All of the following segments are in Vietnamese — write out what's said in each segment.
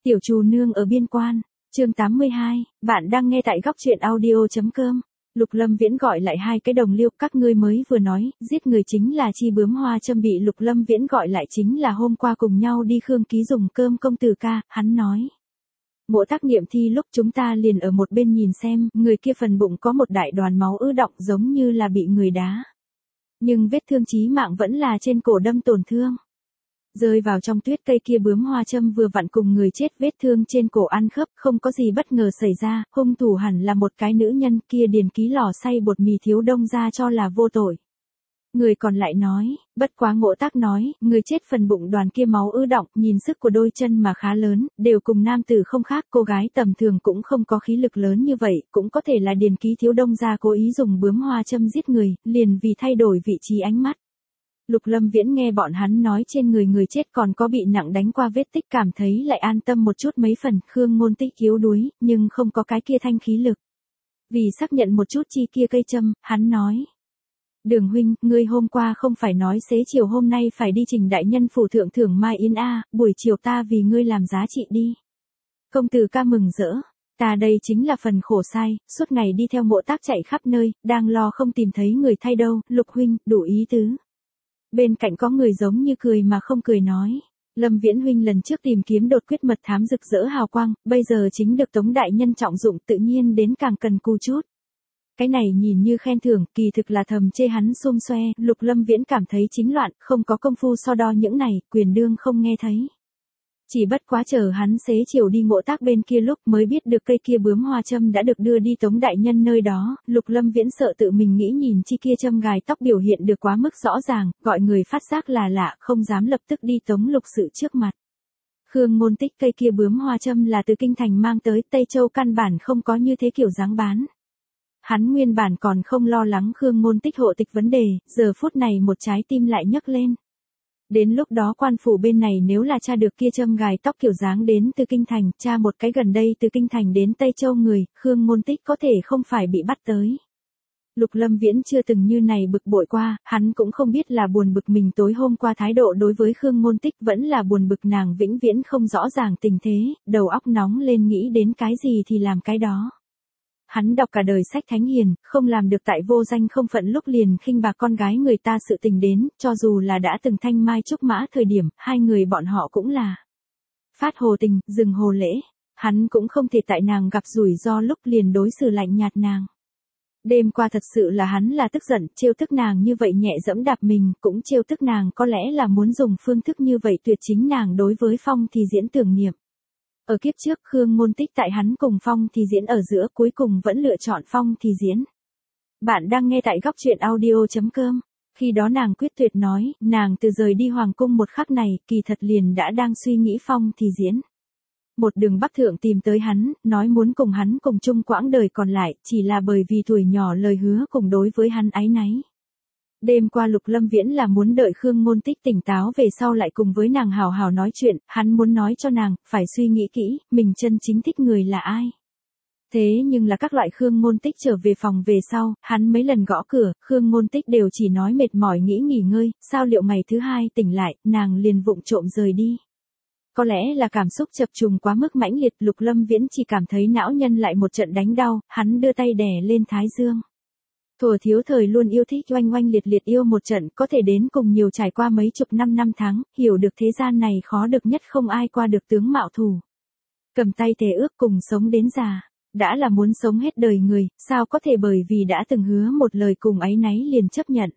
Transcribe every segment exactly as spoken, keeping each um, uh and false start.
Tiểu Trù Nương ở biên quan, chương tám mươi hai, bạn đang nghe tại góc truyện audio.com. Lục Lâm Viễn gọi lại hai cái đồng liêu, các ngươi mới vừa nói, giết người chính là Chi Bướm Hoa Châm, bị Lục Lâm Viễn gọi lại chính là hôm qua cùng nhau đi Khương Ký dùng cơm công tử ca, hắn nói. Mộ tác nghiệm thi lúc chúng ta liền ở một bên nhìn xem, người kia phần bụng có một đại đoàn máu ứ đọng giống như là bị người đá. Nhưng vết thương chí mạng vẫn là trên cổ đâm tổn thương. Rơi vào trong tuyết, cây kia bướm hoa châm vừa vặn cùng người chết vết thương trên cổ ăn khớp, không có gì bất ngờ xảy ra, hung thủ hẳn là một cái nữ nhân, kia điền ký lò xay bột mì thiếu đông ra cho là vô tội. Người còn lại nói, bất quá Ngộ Tác nói, người chết phần bụng đoàn kia máu ứ đọng, nhìn sức của đôi chân mà khá lớn, đều cùng nam tử không khác, cô gái tầm thường cũng không có khí lực lớn như vậy, cũng có thể là điền ký thiếu đông ra cố ý dùng bướm hoa châm giết người, liền vì thay đổi vị trí ánh mắt. Lục Lâm Viễn nghe bọn hắn nói trên người người chết còn có bị nặng đánh qua vết tích, cảm thấy lại an tâm một chút mấy phần. Khương Ngôn Tích yếu đuối, nhưng không có cái kia thanh khí lực. Vì xác nhận một chút chi kia cây châm, hắn nói. Đường huynh, ngươi hôm qua không phải nói xế chiều hôm nay phải đi Trình đại nhân phủ thượng thưởng Mai Yên a, buổi chiều ta vì ngươi làm giá trị đi. Công tử ca mừng rỡ. Ta đây chính là phần khổ sai, suốt ngày đi theo Mộ Tác chạy khắp nơi, đang lo không tìm thấy người thay đâu. Lục huynh, đủ ý tứ. Bên cạnh có người giống như cười mà không cười nói. Lâm Viễn huynh lần trước tìm kiếm đột quyết mật thám rực rỡ hào quang, bây giờ chính được Tống đại nhân trọng dụng, tự nhiên đến càng cần cù chút. Cái này nhìn như khen thưởng, kỳ thực là thầm chê hắn xum xoe. Lục Lâm Viễn cảm thấy chính loạn, không có công phu so đo những này, quyền đương không nghe thấy. Chỉ bất quá chờ hắn xế chiều đi Ngộ Tác bên kia lúc mới biết được cây kia bướm hoa châm đã được đưa đi Tống đại nhân nơi đó. Lục Lâm Viễn sợ tự mình nghĩ nhìn chi kia châm gài tóc biểu hiện được quá mức rõ ràng, gọi người phát giác là lạ, không dám lập tức đi Tống Lục Sự trước mặt. Khương Ngôn Tích, cây kia bướm hoa châm là từ kinh thành mang tới, Tây Châu căn bản không có như thế kiểu dáng bán. Hắn nguyên bản còn không lo lắng Khương Ngôn Tích hộ tịch vấn đề, giờ phút này một trái tim lại nhấc lên. Đến lúc đó quan phủ bên này nếu là tra được kia châm gài tóc kiểu dáng đến từ kinh thành, tra một cái gần đây từ kinh thành đến Tây Châu người, Khương Ngôn Tích có thể không phải bị bắt tới. Lục Lâm Viễn chưa từng như này bực bội qua, hắn cũng không biết là buồn bực mình tối hôm qua thái độ đối với Khương Ngôn Tích, vẫn là buồn bực nàng vĩnh viễn không rõ ràng tình thế, đầu óc nóng lên nghĩ đến cái gì thì làm cái đó. Hắn đọc cả đời sách thánh hiền, không làm được tại vô danh không phận lúc liền khinh bạc con gái người ta sự tình đến, cho dù là đã từng thanh mai trúc mã thời điểm, hai người bọn họ cũng là phát hồ tình, dừng hồ lễ, hắn cũng không thể tại nàng gặp rủi ro lúc liền đối xử lạnh nhạt nàng. Đêm qua thật sự là hắn là tức giận, trêu tức nàng như vậy nhẹ dẫm đạp mình, cũng trêu tức nàng có lẽ là muốn dùng phương thức như vậy tuyệt chính nàng đối với Phong thì diễn tưởng niệm. Ở kiếp trước Khương Ngôn Tích tại hắn cùng Phong thì diễn ở giữa, cuối cùng vẫn lựa chọn Phong thì diễn. Bạn đang nghe tại góc truyện audio.com. Khi đó nàng quyết tuyệt nói, nàng từ rời đi hoàng cung một khắc này, kỳ thật liền đã đang suy nghĩ Phong thì diễn. Một đường bắc thượng tìm tới hắn, nói muốn cùng hắn cùng chung quãng đời còn lại, chỉ là bởi vì tuổi nhỏ lời hứa cùng đối với hắn áy náy. Đêm qua Lục Lâm Viễn là muốn đợi Khương Ngôn Tích tỉnh táo về sau lại cùng với nàng hào hào nói chuyện, hắn muốn nói cho nàng, phải suy nghĩ kỹ, mình chân chính thích người là ai. Thế nhưng là các loại Khương Ngôn Tích trở về phòng về sau, hắn mấy lần gõ cửa, Khương Ngôn Tích đều chỉ nói mệt mỏi nghĩ nghỉ ngơi, sao liệu ngày thứ hai tỉnh lại, nàng liền vụng trộm rời đi. Có lẽ là cảm xúc chập trùng quá mức mãnh liệt, Lục Lâm Viễn chỉ cảm thấy não nhân lại một trận đánh đau, hắn đưa tay đè lên thái dương. Thuở thiếu thời luôn yêu thích oanh oanh liệt liệt yêu một trận, có thể đến cùng nhiều trải qua mấy chục năm năm tháng, hiểu được thế gian này khó được nhất không ai qua được tướng mạo thù. Cầm tay thề ước cùng sống đến già, đã là muốn sống hết đời người, sao có thể bởi vì đã từng hứa một lời cùng áy náy liền chấp nhận.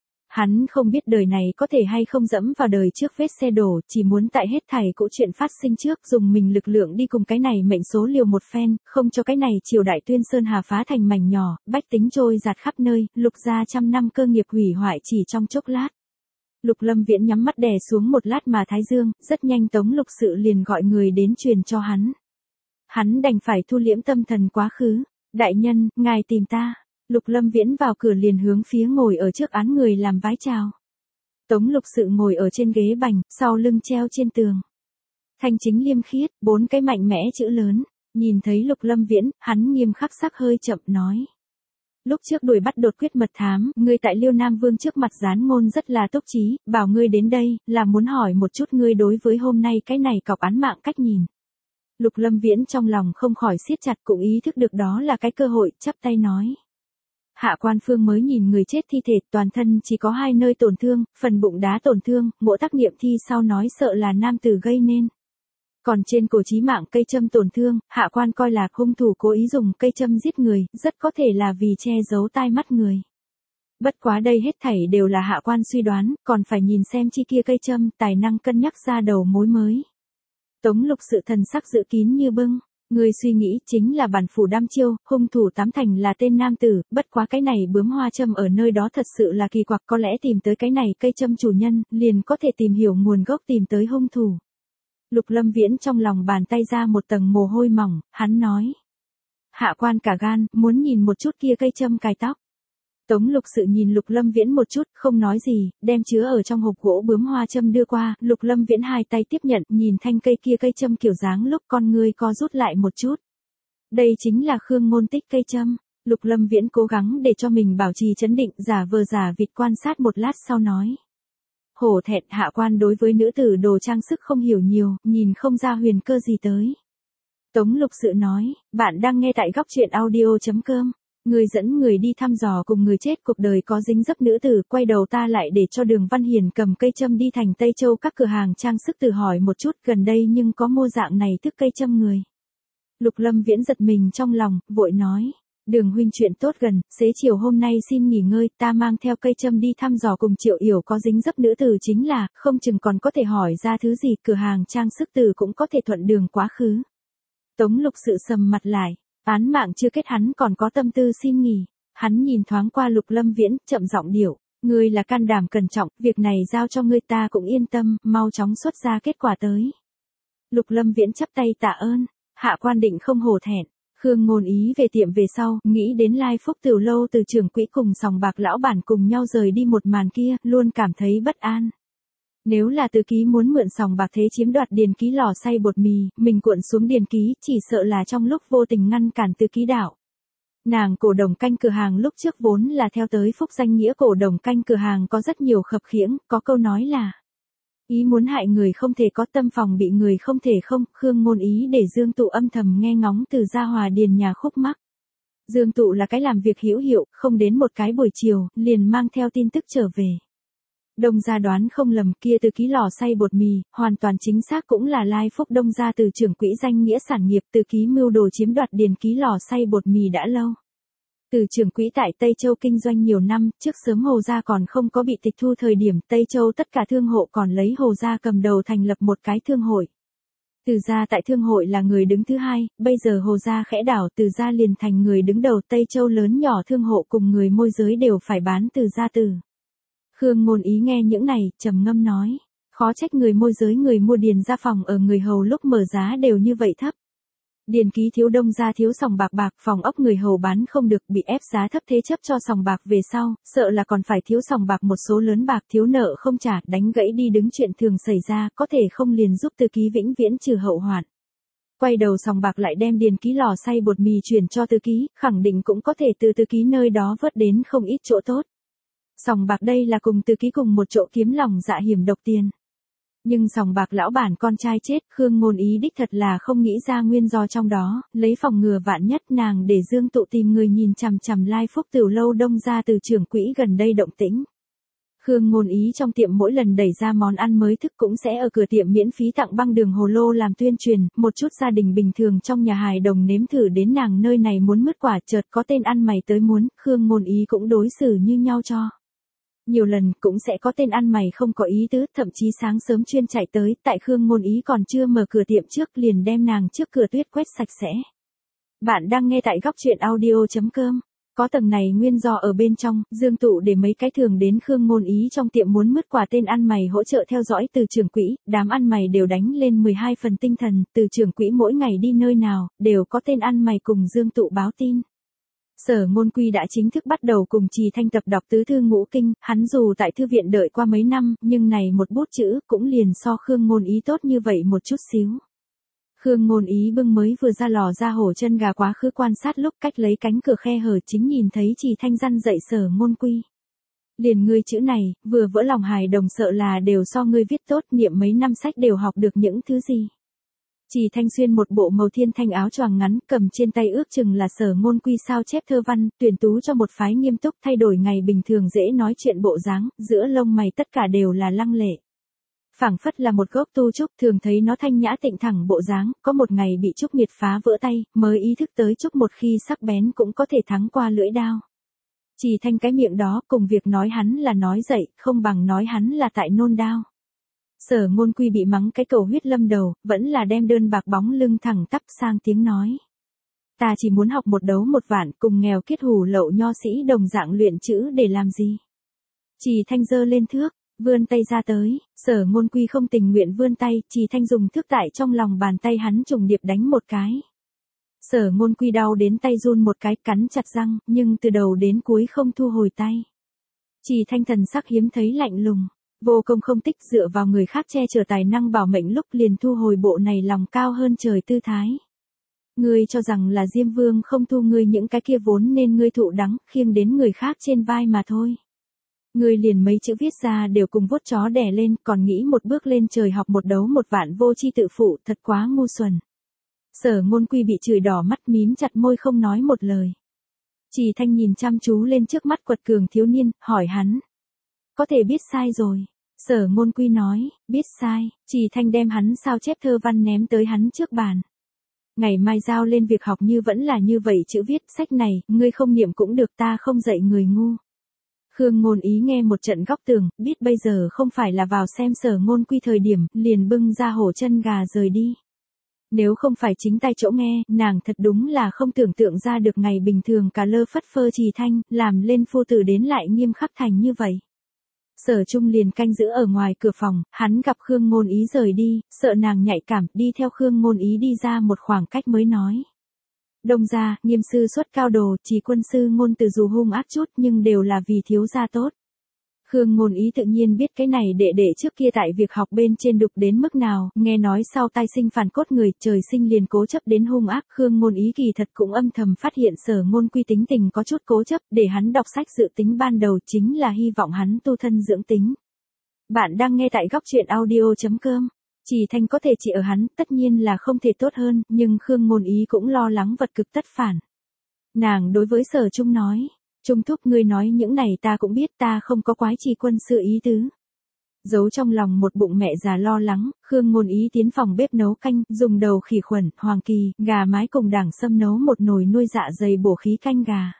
Hắn không biết đời này có thể hay không dẫm vào đời trước vết xe đổ, chỉ muốn tại hết thảy cỗ chuyện phát sinh trước dùng mình lực lượng đi cùng cái này mệnh số liều một phen, không cho cái này triều đại tuyên sơn hà phá thành mảnh nhỏ, bách tính trôi giạt khắp nơi, Lục gia trăm năm cơ nghiệp hủy hoại chỉ trong chốc lát. Lục Lâm Viễn nhắm mắt đè xuống một lát mà thái dương, rất nhanh Tống Lục Sự liền gọi người đến truyền cho hắn. Hắn đành phải thu liễm tâm thần quá khứ, đại nhân, ngài tìm ta. Lục Lâm Viễn vào cửa liền hướng phía ngồi ở trước án người làm vái chào. Tống Lục Sự ngồi ở trên ghế bành, sau lưng treo trên tường. Thanh chính liêm khiết, bốn cái mạnh mẽ chữ lớn, nhìn thấy Lục Lâm Viễn, hắn nghiêm khắc sắc hơi chậm nói. Lúc trước đuổi bắt đột quyết mật thám, ngươi tại Liêu Nam Vương trước mặt gián ngôn rất là túc trí, bảo ngươi đến đây, là muốn hỏi một chút ngươi đối với hôm nay cái này cọc án mạng cách nhìn. Lục Lâm Viễn trong lòng không khỏi siết chặt, cũng ý thức được đó là cái cơ hội, chắp tay nói. Hạ Quan Phương mới nhìn người chết thi thể, toàn thân chỉ có hai nơi tổn thương, phần bụng đá tổn thương, mộ tác nghiệm thi sau nói sợ là nam tử gây nên. Còn trên cổ chí mạng cây châm tổn thương, Hạ Quan coi là hung thủ cố ý dùng cây châm giết người, rất có thể là vì che giấu tai mắt người. Bất quá đây hết thảy đều là Hạ Quan suy đoán, còn phải nhìn xem chi kia cây châm, tài năng cân nhắc ra đầu mối mới. Tống Lục Sự thần sắc giữ kín như bưng. Người suy nghĩ chính là bản phủ đăm chiêu, hung thủ tám thành là tên nam tử, bất quá cái này bướm hoa châm ở nơi đó thật sự là kỳ quặc, có lẽ tìm tới cái này cây châm chủ nhân, liền có thể tìm hiểu nguồn gốc tìm tới hung thủ. Lục Lâm Viễn trong lòng bàn tay ra một tầng mồ hôi mỏng, hắn nói. Hạ Quan cả gan, muốn nhìn một chút kia cây châm cài tóc. Tống Lục Sự nhìn Lục Lâm Viễn một chút, không nói gì, đem chứa ở trong hộp gỗ bướm hoa châm đưa qua, Lục Lâm Viễn hai tay tiếp nhận, nhìn thanh cây kia cây châm kiểu dáng lúc con người co rút lại một chút. Đây chính là Khương Ngôn Tích cây châm. Lục Lâm Viễn cố gắng để cho mình bảo trì trấn định, giả vờ giả vịt quan sát một lát sau nói. Hổ thẹn, Hạ Quan đối với nữ tử đồ trang sức không hiểu nhiều, nhìn không ra huyền cơ gì tới. Tống Lục Sự nói, bạn đang nghe tại góc truyện audio chấm com. Người dẫn người đi thăm dò cùng người chết cuộc đời có dính dấp nữ tử, quay đầu ta lại để cho Đường Văn Hiền cầm cây châm đi thành Tây Châu các cửa hàng trang sức tự hỏi một chút gần đây nhưng có mua dạng này thức cây châm người. Lục Lâm Viễn giật mình trong lòng, vội nói. Đường huynh chuyện tốt gần, xế chiều hôm nay xin nghỉ ngơi, ta mang theo cây châm đi thăm dò cùng Triệu Yểu có dính dấp nữ tử chính là, không chừng còn có thể hỏi ra thứ gì, cửa hàng trang sức từ cũng có thể thuận đường quá khứ. Tống Lục Sự sầm mặt lại. Án mạng chưa kết hắn còn có tâm tư xin nghỉ. Hắn nhìn thoáng qua Lục Lâm Viễn, chậm giọng điệu. Ngươi là can đảm cẩn trọng, việc này giao cho ngươi ta cũng yên tâm, mau chóng xuất ra kết quả tới. Lục Lâm Viễn chắp tay tạ ơn. Hạ Quan định không hổ thẹn. Khương Ngôn Ý về tiệm về sau, nghĩ đến Lai Phúc Tiểu Lâu từ trưởng quỹ cùng sòng bạc lão bản cùng nhau rời đi một màn kia, luôn cảm thấy bất an. Nếu là Từ Ký muốn mượn sòng bạc thế chiếm đoạt Điền Ký lò xay bột mì, mình cuộn xuống Điền Ký, chỉ sợ là trong lúc vô tình ngăn cản Từ Ký đạo. Nàng cổ đồng canh cửa hàng lúc trước vốn là theo tới phúc danh nghĩa cổ đồng canh cửa hàng có rất nhiều khập khiễng, có câu nói là ý muốn hại người không thể có tâm phòng bị người không thể không, Khương Ngôn Ý để Dương Tụ âm thầm nghe ngóng từ Gia Hòa Điền nhà khúc mắc. Dương Tụ là cái làm việc hữu hiệu, không đến một cái buổi chiều, liền mang theo tin tức trở về. Đông gia đoán không lầm, kia Từ Ký lò xay bột mì, hoàn toàn chính xác cũng là Lai Phúc Đông gia từ trưởng quỹ danh nghĩa sản nghiệp, Từ Ký mưu đồ chiếm đoạt Điền Ký lò xay bột mì đã lâu. Từ trưởng quỹ tại Tây Châu kinh doanh nhiều năm, trước sớm Hồ gia còn không có bị tịch thu thời điểm, Tây Châu tất cả thương hộ còn lấy Hồ gia cầm đầu thành lập một cái thương hội. Từ gia tại thương hội là người đứng thứ hai, bây giờ Hồ gia khẽ đảo, Từ gia liền thành người đứng đầu, Tây Châu lớn nhỏ thương hộ cùng người môi giới đều phải bán Từ gia từ. Khương Ngôn Ý nghe những này, trầm ngâm nói, khó trách người môi giới người mua Điền gia phòng ở người hầu lúc mở giá đều như vậy thấp. Điền Ký thiếu Đông gia thiếu sòng bạc bạc, phòng ốc người hầu bán không được, bị ép giá thấp thế chấp cho sòng bạc về sau, sợ là còn phải thiếu sòng bạc một số lớn bạc, thiếu nợ không trả, đánh gãy đi đứng chuyện thường xảy ra, có thể không liền giúp Từ Ký vĩnh viễn trừ hậu hoạn. Quay đầu sòng bạc lại đem Điền Ký lò xay bột mì chuyển cho Từ Ký, khẳng định cũng có thể từ Từ Ký nơi đó vớt đến không ít chỗ tốt. Sòng bạc đây là cùng Từ Ký cùng một chỗ kiếm lòng dạ hiểm độc tiền. Nhưng sòng bạc lão bản con trai chết, Khương Ngôn Ý đích thật là không nghĩ ra nguyên do trong đó, lấy phòng ngừa vạn nhất nàng để Dương Tụ tìm người nhìn chằm chằm Lai Phúc Tiểu Lâu Đông gia từ trưởng quỹ gần đây động tĩnh. Khương Ngôn Ý trong tiệm mỗi lần đẩy ra món ăn mới thức cũng sẽ ở cửa tiệm miễn phí tặng băng đường hồ lô làm tuyên truyền, một chút gia đình bình thường trong nhà hài đồng nếm thử đến nàng nơi này muốn mứt quả, chợt có tên ăn mày tới muốn, Khương Ngôn Ý cũng đối xử như nhau cho. Nhiều lần cũng sẽ có tên ăn mày không có ý tứ, thậm chí sáng sớm chuyên chạy tới, tại Khương Ngôn Ý còn chưa mở cửa tiệm trước liền đem nàng trước cửa tuyết quét sạch sẽ. Bạn đang nghe tại góc truyện audio chấm com. Có tầng này nguyên do ở bên trong, Dương Tụ để mấy cái thường đến Khương Ngôn Ý trong tiệm muốn mứt quà tên ăn mày hỗ trợ theo dõi từ trưởng quỹ, đám ăn mày đều đánh lên mười hai phần tinh thần, từ trưởng quỹ mỗi ngày đi nơi nào, đều có tên ăn mày cùng Dương Tụ báo tin. Sở Ngôn Quy đã chính thức bắt đầu cùng Trì Thanh tập đọc tứ thư ngũ kinh, hắn dù tại thư viện đợi qua mấy năm, nhưng này một bút chữ cũng liền so Khương Ngôn Ý tốt như vậy một chút xíu. Khương Ngôn Ý bưng mới vừa ra lò ra hổ chân gà quá khứ quan sát lúc cách lấy cánh cửa khe hở chính nhìn thấy Trì Thanh răn dạy Sở Ngôn Quy. Liền ngươi chữ này, vừa vỡ lòng hài đồng sợ là đều so ngươi viết tốt, niệm mấy năm sách đều học được những thứ gì. Trì Thanh xuyên một bộ màu thiên thanh áo choàng ngắn, cầm trên tay ước chừng là Sở Ngôn Quy sao chép thơ văn, tuyển tú cho một phái nghiêm túc thay đổi ngày bình thường dễ nói chuyện bộ dáng, giữa lông mày tất cả đều là lăng lệ. Phảng phất là một gốc tu trúc, thường thấy nó thanh nhã tịnh thẳng bộ dáng, có một ngày bị trúc nghiệt phá vỡ tay, mới ý thức tới trúc một khi sắc bén cũng có thể thắng qua lưỡi đao. Trì Thanh cái miệng đó cùng việc nói hắn là nói dậy, không bằng nói hắn là tại nôn đao. Sở Ngôn Quy bị mắng cái cầu huyết lâm đầu, vẫn là đem đơn bạc bóng lưng thẳng tắp sang tiếng nói. Ta chỉ muốn học một đấu một vạn, cùng nghèo kiết hủ lậu nho sĩ đồng dạng luyện chữ để làm gì. Trì Thanh giơ lên thước, vươn tay ra tới, Sở Ngôn Quy không tình nguyện vươn tay, Trì Thanh dùng thước tại trong lòng bàn tay hắn trùng điệp đánh một cái. Sở Ngôn Quy đau đến tay run một cái, cắn chặt răng, nhưng từ đầu đến cuối không thu hồi tay. Trì Thanh thần sắc hiếm thấy lạnh lùng, vô công không tích, dựa vào người khác che chở tài năng bảo mệnh lúc liền thu hồi bộ này lòng cao hơn trời tư thái. Ngươi cho rằng là Diêm Vương không thu ngươi những cái kia vốn nên ngươi thụ đắng, khiêng đến người khác trên vai mà thôi. Ngươi liền mấy chữ viết ra đều cùng vuốt chó đè lên, còn nghĩ một bước lên trời học một đấu một vạn vô chi tự phụ, thật quá ngu xuẩn. Sở Ngôn Quy bị chửi đỏ mắt, mím chặt môi không nói một lời. Trì Thanh nhìn chăm chú lên trước mắt quật cường thiếu niên, hỏi hắn. Có thể biết sai rồi. Sở Ngôn Quy nói, biết sai. Trì Thanh đem hắn sao chép thơ văn ném tới hắn trước bàn. Ngày mai giao lên việc học như vẫn là như vậy chữ viết, sách này, ngươi không niệm cũng được, ta không dạy người ngu. Khương Ngôn Ý nghe một trận góc tường, biết bây giờ không phải là vào xem Sở Ngôn Quy thời điểm, liền bưng ra hổ chân gà rời đi. Nếu không phải chính tay chỗ nghe, nàng thật đúng là không tưởng tượng ra được ngày bình thường cả lơ phất phơ Trì Thanh, làm lên phu tử đến lại nghiêm khắc thành như vậy. Sở Trung liền canh giữ ở ngoài cửa phòng, hắn gặp Khương Ngôn Ý rời đi, sợ nàng nhạy cảm, đi theo Khương Ngôn Ý đi ra một khoảng cách mới nói. Đông gia, Nghiêm sư xuất cao đồ, Trì quân sư ngôn từ dù hung ác chút nhưng đều là vì thiếu gia tốt. Khương Ngôn Ý tự nhiên biết cái này đệ đệ trước kia tại việc học bên trên đục đến mức nào, nghe nói sau tai sinh phản cốt người, trời sinh liền cố chấp đến hung ác. Khương Ngôn Ý kỳ thật cũng âm thầm phát hiện Sở Ngôn Quy tính tình có chút cố chấp, để hắn đọc sách dự tính ban đầu chính là hy vọng hắn tu thân dưỡng tính. Bạn đang nghe tại góc truyện audio chấm com. Trì Thanh có thể chỉ ở hắn, tất nhiên là không thể tốt hơn, nhưng Khương Ngôn Ý cũng lo lắng vật cực tất phản. Nàng đối với Sở Trung nói. Trung thúc, ngươi nói những này ta cũng biết, ta không có quái Trì quân sư ý tứ. Giấu trong lòng một bụng mẹ già lo lắng, Khương Ngôn Ý tiến phòng bếp nấu canh, dùng đầu khỉ khuẩn, hoàng kỳ, gà mái cùng đảng sâm nấu một nồi nuôi dạ dày bổ khí canh gà.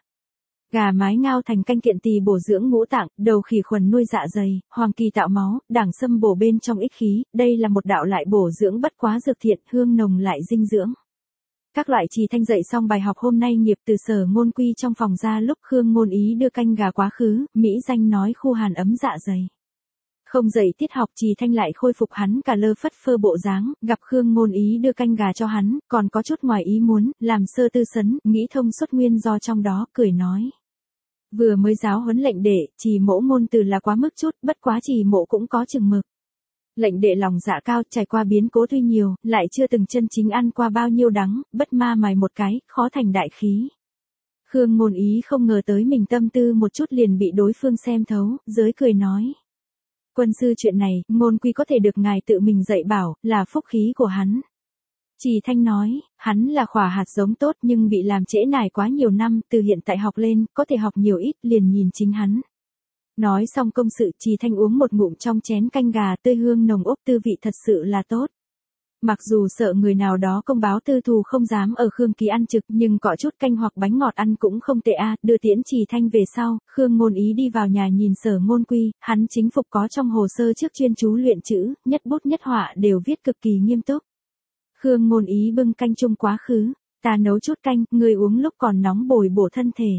Gà mái ngao thành canh kiện tỳ bổ dưỡng ngũ tạng, đầu khỉ khuẩn nuôi dạ dày, hoàng kỳ tạo máu, đảng sâm bổ bên trong ích khí, đây là một đạo lại bổ dưỡng bất quá dược thiện, hương nồng lại dinh dưỡng. Các loại Trì Thanh dạy xong bài học hôm nay nghiệp từ Sở Ngôn Quy trong phòng ra lúc Khương Ngôn Ý đưa canh gà quá khứ, mỹ danh nói khu hàn ấm dạ dày. Không dạy tiết học, Trì Thanh lại khôi phục hắn cả lơ phất phơ bộ dáng, gặp Khương Ngôn Ý đưa canh gà cho hắn, còn có chút ngoài ý muốn, làm sơ tư sấn, nghĩ thông suốt nguyên do trong đó, cười nói. Vừa mới giáo huấn lệnh đệ, Trì mỗ ngôn từ là quá mức chút, bất quá Trì mỗ cũng có chừng mực. Lệnh đệ lòng dạ cao, trải qua biến cố tuy nhiều, lại chưa từng chân chính ăn qua bao nhiêu đắng, bất ma mài một cái, khó thành đại khí. Khương Ngôn Ý không ngờ tới mình tâm tư một chút liền bị đối phương xem thấu, giới cười nói. Quân sư chuyện này, Ngôn Quy có thể được ngài tự mình dạy bảo, là phúc khí của hắn. Trì Thanh nói, hắn là khỏa hạt giống tốt nhưng bị làm trễ nải quá nhiều năm, từ hiện tại học lên, có thể học nhiều ít, liền nhìn chính hắn. Nói xong công sự, Trì Thanh uống một ngụm trong chén canh gà tươi hương nồng ốc, tư vị thật sự là tốt. Mặc dù sợ người nào đó công báo tư thù không dám ở Khương Ký ăn trực, nhưng cọ chút canh hoặc bánh ngọt ăn cũng không tệ a. Đưa tiễn Trì Thanh về sau, Khương Ngôn Ý đi vào nhà nhìn Sở Ngôn Quy, hắn chính phục có trong hồ sơ trước chuyên chú luyện chữ, nhất bút nhất họa đều viết cực kỳ nghiêm túc. Khương Ngôn Ý bưng canh chung quá khứ, ta nấu chút canh, người uống lúc còn nóng bồi bổ thân thể.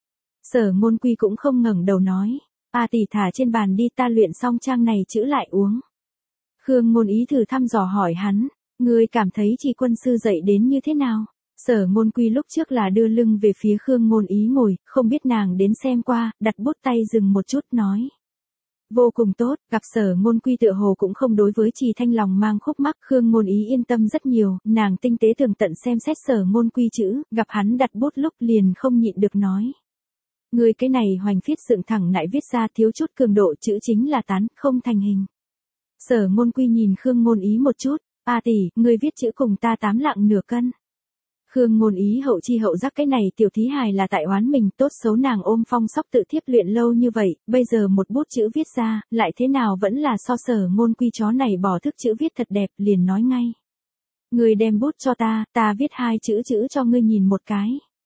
Sở Ngôn Quy cũng không ngẩng đầu nói. A tỷ thả trên bàn đi, ta luyện xong trang này chữ lại uống. Khương Ngôn Ý thử thăm dò hỏi hắn, ngươi cảm thấy Trì quân sư dạy đến như thế nào? Sở Ngôn Quy lúc trước là đưa lưng về phía Khương Ngôn Ý ngồi, không biết nàng đến xem qua, đặt bút tay dừng một chút nói. Vô cùng tốt, gặp Sở Ngôn Quy tựa hồ cũng không đối với Trì Thanh lòng mang khúc mắc, Khương Ngôn Ý yên tâm rất nhiều, nàng tinh tế tường tận xem xét Sở Ngôn Quy chữ, gặp hắn đặt bút lúc liền không nhịn được nói. Người cái này hoành phiết dựng thẳng lại viết ra thiếu chút cường độ, chữ chính là tán, không thành hình. Sở Ngôn Quy nhìn Khương Ngôn Ý một chút, A tỷ, ngươi viết chữ cùng ta tám lạng nửa cân. Khương Ngôn Ý hậu chi hậu giác cái này tiểu thí hài là tại oán mình, tốt xấu nàng ôm Phong Sóc tự thiếp luyện lâu như vậy, bây giờ một bút chữ viết ra, lại thế nào vẫn là so Sở Ngôn Quy chó này bỏ thức chữ viết thật đẹp, liền nói ngay. Ngươi đem bút cho ta, ta viết hai chữ chữ cho ngươi nhìn một cái.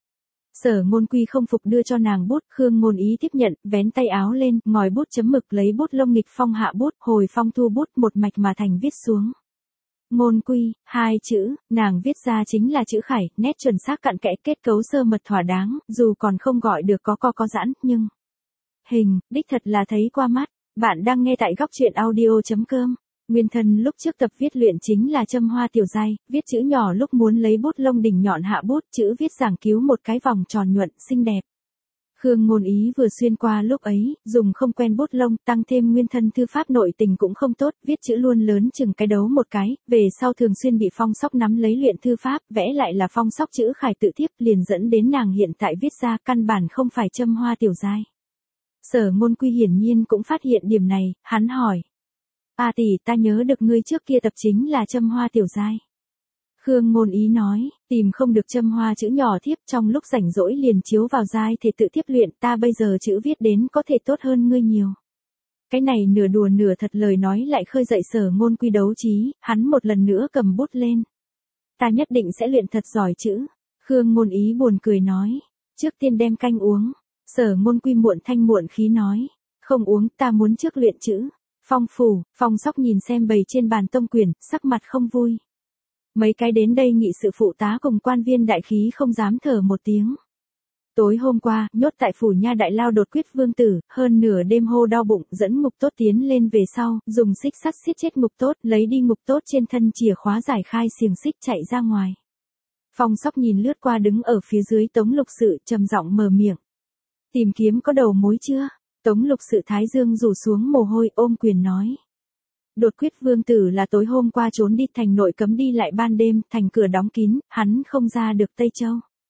Sở Ngôn Quy không phục đưa cho nàng bút, Khương Ngôn Ý tiếp nhận, vén tay áo lên, ngòi bút chấm mực lấy bút lông nghịch phong hạ bút, hồi phong thu bút một mạch mà thành viết xuống. Ngôn Quy, hai chữ, nàng viết ra chính là chữ khải, nét chuẩn xác cặn kẽ, kết cấu sơ mật thỏa đáng, dù còn không gọi được có co có giãn, nhưng hình, đích thật là thấy qua mắt. Bạn đang nghe tại góc truyện audio chấm com. Nguyên thân lúc trước tập viết luyện chính là Châm Hoa Tiểu Giai, viết chữ nhỏ lúc muốn lấy bút lông đỉnh nhọn hạ bút, chữ viết giảng cứu một cái vòng tròn nhuận, xinh đẹp. Khương Ngôn Ý vừa xuyên qua lúc ấy, dùng không quen bút lông, tăng thêm nguyên thân thư pháp nội tình cũng không tốt, viết chữ luôn lớn chừng cái đấu một cái, về sau thường xuyên bị Phong Sóc nắm lấy luyện thư pháp, vẽ lại là Phong Sóc chữ khải tự thiếp, liền dẫn đến nàng hiện tại viết ra căn bản không phải Châm Hoa Tiểu Giai. Sở Ngôn Quy hiển nhiên cũng phát hiện điểm này, hắn hỏi. A tỷ, ta nhớ được ngươi trước kia tập chính là Châm Hoa Tiểu Giai. Khương Ngôn Ý nói, tìm không được châm hoa chữ nhỏ thiếp, trong lúc rảnh rỗi liền chiếu vào giai thể tự thiếp luyện, ta bây giờ chữ viết đến có thể tốt hơn ngươi nhiều. Cái này nửa đùa nửa thật lời nói lại khơi dậy Sở Ngôn Quy đấu trí, hắn một lần nữa cầm bút lên. Ta nhất định sẽ luyện thật giỏi chữ. Khương Ngôn Ý buồn cười nói, trước tiên đem canh uống. Sở Ngôn Quy muộn thanh muộn khí nói, không uống, ta muốn trước luyện chữ. Phong phủ, Phong Sóc nhìn xem bầy trên bàn tông quyển, sắc mặt không vui. Mấy cái đến đây nghị sự phụ tá cùng quan viên đại khí không dám thở một tiếng. Tối hôm qua, nhốt tại phủ nha đại lao đột quyết vương tử, hơn nửa đêm hô đau bụng, dẫn ngục tốt tiến lên về sau, dùng xích sắt xiết chết ngục tốt, lấy đi ngục tốt trên thân chìa khóa giải khai xiềng xích chạy ra ngoài. Phong Sóc nhìn lướt qua đứng ở phía dưới Tống Lục Sự, trầm giọng mở miệng. Tìm kiếm có đầu mối chưa? Tống Lục Sự thái dương rủ xuống mồ hôi, ôm quyền nói. Đột quyết vương tử là tối hôm qua trốn đi thành nội, cấm đi lại ban đêm, thành cửa đóng kín, hắn không ra được Tây Châu.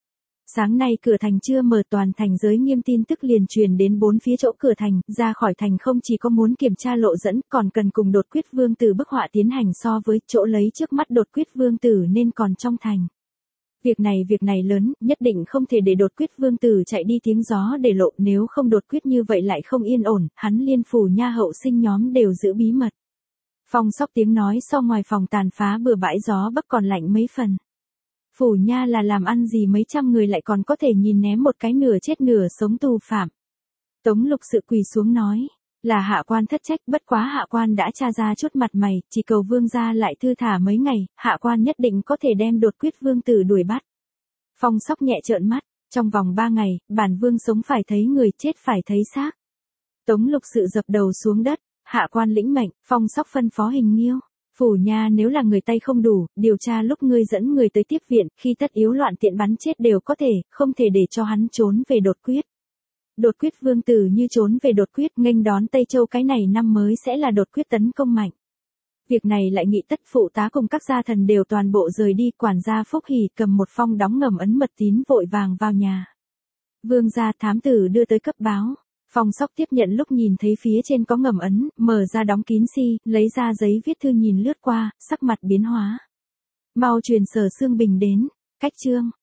Sáng nay cửa thành chưa mở, toàn thành giới nghiêm, tin tức liền truyền đến bốn phía chỗ cửa thành, ra khỏi thành không chỉ có muốn kiểm tra lộ dẫn, còn cần cùng đột quyết vương tử bức họa tiến hành so với chỗ lấy trước mắt đột quyết vương tử nên còn trong thành. Việc này việc này lớn, nhất định không thể để đột quyết vương tử chạy đi tiếng gió để lộ, nếu không đột quyết như vậy lại không yên ổn, hắn liên phủ nha hậu sinh nhóm đều giữ bí mật. Phong Sóc tiếng nói so ngoài phòng tàn phá bừa bãi gió bắc còn lạnh mấy phần. Phủ nha là làm ăn gì mấy trăm người lại còn có thể nhìn ném một cái nửa chết nửa sống tù phạm. Tống Lục Sự quỳ xuống nói, là hạ quan thất trách, bất quá hạ quan đã tra ra chút mặt mày, chỉ cầu vương gia lại thư thả mấy ngày, hạ quan nhất định có thể đem đột quyết vương tử đuổi bắt. Phong Sóc nhẹ trợn mắt, trong vòng ba ngày, bản vương sống phải thấy người, chết phải thấy xác. Tống Lục Sự dập đầu xuống đất. Hạ quan lĩnh mệnh, Phong Sóc phân phó Hình Nghiêu. Phủ nha nếu là người tay không đủ, điều tra lúc ngươi dẫn người tới tiếp viện, khi tất yếu loạn tiện bắn chết đều có thể, không thể để cho hắn trốn về đột quyết. Đột quyết vương tử như trốn về đột quyết, nghênh đón Tây Châu cái này năm mới sẽ là đột quyết tấn công mạnh. Việc này lại nghị tất phụ tá cùng các gia thần đều toàn bộ rời đi, quản gia Phúc Hỷ cầm một phong đóng ngầm ấn mật tín vội vàng vào nhà. Vương gia thám tử đưa tới cấp báo. Phong Sóc tiếp nhận lúc nhìn thấy phía trên có ngầm ấn, mở ra đóng kín si, lấy ra giấy viết thư nhìn lướt qua, sắc mặt biến hóa. Mau truyền Sở Xương Bình đến, cách chương.